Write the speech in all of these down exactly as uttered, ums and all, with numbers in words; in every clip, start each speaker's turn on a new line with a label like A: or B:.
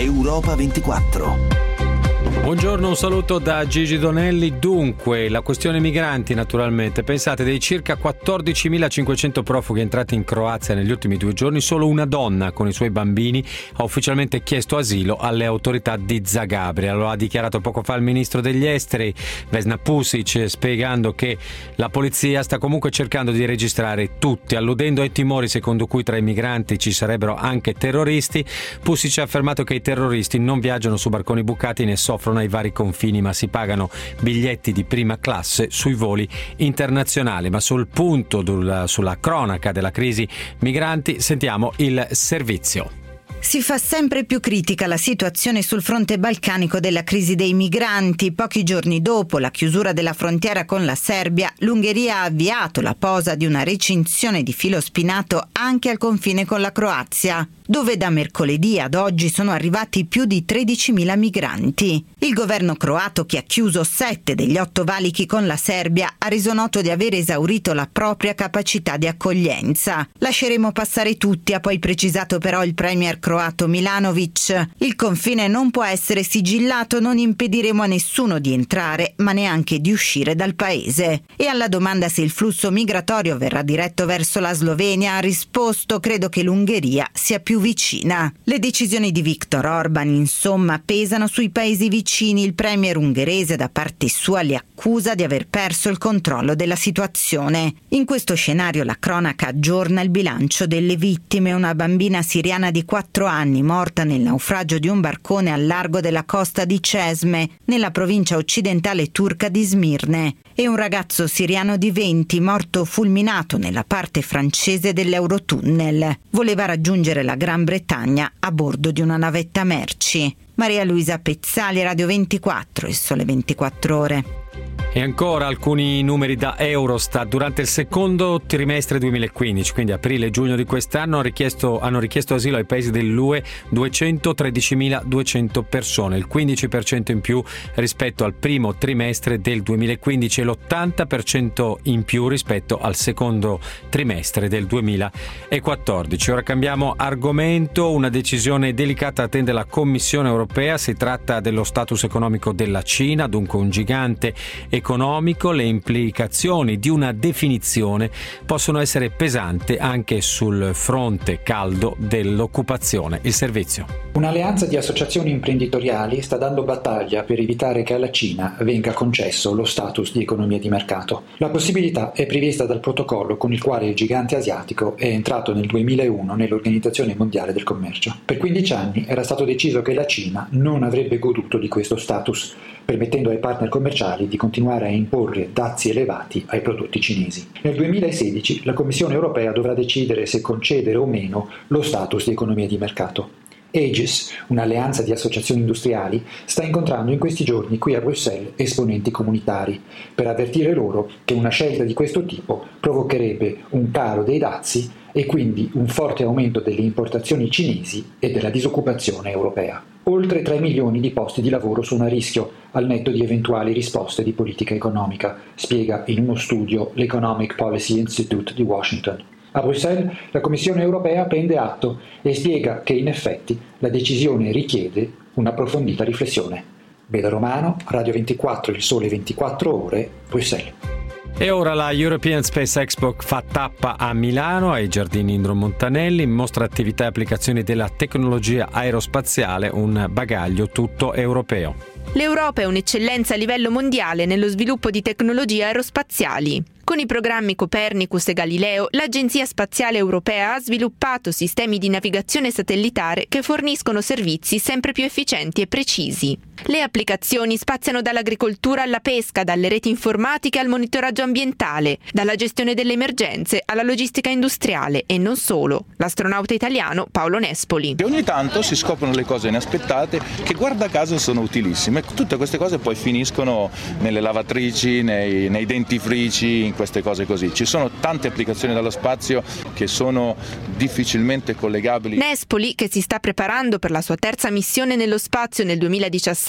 A: Europa ventiquattro.
B: Buongiorno, un saluto da Gigi Donelli. Dunque, la questione migranti naturalmente. Pensate, dei circa quattordicimilacinquecento profughi entrati in Croazia negli ultimi due giorni, solo una donna con i suoi bambini ha ufficialmente chiesto asilo alle autorità di Zagabria. Lo ha dichiarato poco fa il ministro degli esteri, Vesna Pusic, spiegando che la polizia sta comunque cercando di registrare tutti, alludendo ai timori secondo cui tra i migranti ci sarebbero anche terroristi. Pusic ha affermato che i terroristi non viaggiano su barconi bucati né soffrono ai vari confini, ma si pagano biglietti di prima classe sui voli internazionali. Ma sul punto, sulla cronaca della crisi migranti, sentiamo il servizio.
C: Si fa sempre più critica la situazione sul fronte balcanico della crisi dei migranti. Pochi giorni dopo la chiusura della frontiera con la Serbia, l'Ungheria ha avviato la posa di una recinzione di filo spinato anche al confine con la Croazia, dove da mercoledì ad oggi sono arrivati più di tredicimila migranti. Il governo croato, che ha chiuso sette degli otto valichi con la Serbia, ha reso noto di aver esaurito la propria capacità di accoglienza. Lasceremo passare tutti, ha poi precisato però il premier croato Milanovic. Il confine non può essere sigillato, non impediremo a nessuno di entrare, ma neanche di uscire dal paese. E alla domanda se il flusso migratorio verrà diretto verso la Slovenia ha risposto: credo che l'Ungheria sia più vicina. Le decisioni di Viktor Orban, insomma, pesano sui paesi vicini. Il premier ungherese da parte sua li accusa di aver perso il controllo della situazione. In questo scenario la cronaca aggiorna il bilancio delle vittime: una bambina siriana di quattro anni morta nel naufragio di un barcone al largo della costa di Cesme, nella provincia occidentale turca di Smirne, e un ragazzo siriano di venti morto fulminato nella parte francese dell'Eurotunnel. Voleva raggiungere la Gran Bretagna a bordo di una navetta merci. Maria Luisa Pezzali, Radio ventiquattro, Il Sole ventiquattro Ore.
B: E ancora alcuni numeri da Eurostat. Durante il secondo trimestre duemilaquindici, quindi aprile e giugno di quest'anno, hanno richiesto, hanno richiesto asilo ai paesi dell'U E duecentotredicimiladuecento persone, il quindici per cento in più rispetto al primo trimestre del duemilaquindici e l'ottanta per cento in più rispetto al secondo trimestre del duemilaquattordici. Ora cambiamo argomento. Una decisione delicata attende la Commissione europea. Si tratta dello status economico della Cina, dunque un gigante economico. Le implicazioni di una definizione possono essere pesanti anche sul fronte caldo dell'occupazione. Il servizio.
D: Un'alleanza di associazioni imprenditoriali sta dando battaglia per evitare che alla Cina venga concesso lo status di economia di mercato. La possibilità è prevista dal protocollo con il quale il gigante asiatico è entrato nel duemilauno nell'Organizzazione Mondiale del Commercio. Per quindici anni era stato deciso che la Cina non avrebbe goduto di questo status, permettendo ai partner commerciali di continuare a imporre dazi elevati ai prodotti cinesi. Nel duemilasedici la Commissione europea dovrà decidere se concedere o meno lo status di economia di mercato. Aegis, un'alleanza di associazioni industriali, sta incontrando in questi giorni qui a Bruxelles esponenti comunitari per avvertire loro che una scelta di questo tipo provocherebbe un calo dei dazi e quindi un forte aumento delle importazioni cinesi e della disoccupazione europea. Oltre tre milioni di posti di lavoro sono a rischio al netto di eventuali risposte di politica economica, spiega in uno studio l'Economic Policy Institute di Washington. A Bruxelles la Commissione europea prende atto e spiega che in effetti la decisione richiede un'approfondita riflessione. Beda Romano, Radio ventiquattro, Il Sole ventiquattro Ore, Bruxelles.
B: E ora la European Space Expo fa tappa a Milano, ai Giardini Indro Montanelli, mostra attività e applicazioni della tecnologia aerospaziale, un bagaglio tutto europeo.
E: L'Europa è un'eccellenza a livello mondiale nello sviluppo di tecnologie aerospaziali. Con i programmi Copernicus e Galileo, l'Agenzia Spaziale Europea ha sviluppato sistemi di navigazione satellitare che forniscono servizi sempre più efficienti e precisi. Le applicazioni spaziano dall'agricoltura alla pesca, dalle reti informatiche al monitoraggio ambientale, dalla gestione delle emergenze alla logistica industriale e non solo. L'astronauta italiano Paolo Nespoli.
F: E ogni tanto si scoprono le cose inaspettate che guarda caso sono utilissime. Tutte queste cose poi finiscono nelle lavatrici, nei, nei dentifrici, in queste cose così. Ci sono tante applicazioni dallo spazio che sono difficilmente collegabili.
E: Nespoli, che si sta preparando per la sua terza missione nello spazio nel duemiladiciassette,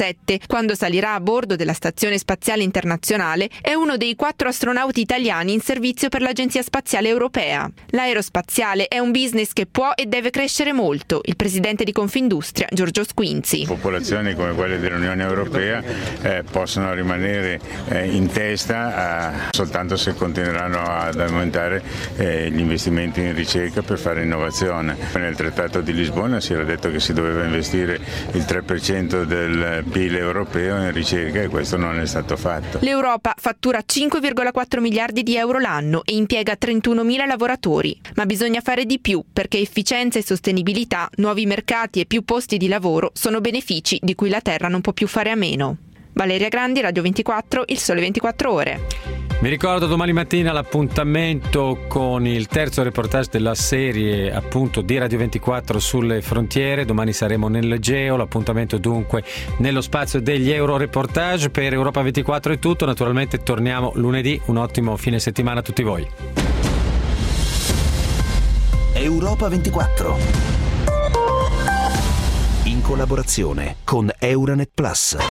E: duemiladiciassette, quando salirà a bordo della Stazione Spaziale Internazionale, è uno dei quattro astronauti italiani in servizio per l'Agenzia Spaziale Europea. L'aerospaziale è un business che può e deve crescere molto. Il presidente di Confindustria, Giorgio Squinzi.
G: Popolazioni come quelle dell'Unione Europea eh, possono rimanere eh, in testa eh, soltanto se continueranno ad aumentare eh, gli investimenti in ricerca per fare innovazione. Nel Trattato di Lisbona si era detto che si doveva investire il tre per cento del P I L europeo in ricerca e questo non è stato fatto.
E: L'Europa fattura cinque virgola quattro miliardi di euro l'anno e impiega trentunomila lavoratori. Ma bisogna fare di più perché efficienza e sostenibilità, nuovi mercati e più posti di lavoro sono benefici di cui la Terra non può più fare a meno. Valeria Grandi, Radio ventiquattro, Il Sole ventiquattro Ore.
B: Vi ricordo domani mattina l'appuntamento con il terzo reportage della serie appunto di Radio ventiquattro sulle frontiere. Domani saremo nell'Egeo, l'appuntamento dunque nello spazio degli Euro Reportage. Per Europa ventiquattro è tutto, naturalmente torniamo lunedì. Un ottimo fine settimana a tutti voi.
A: Europa ventiquattro, in collaborazione con Euranet Plus.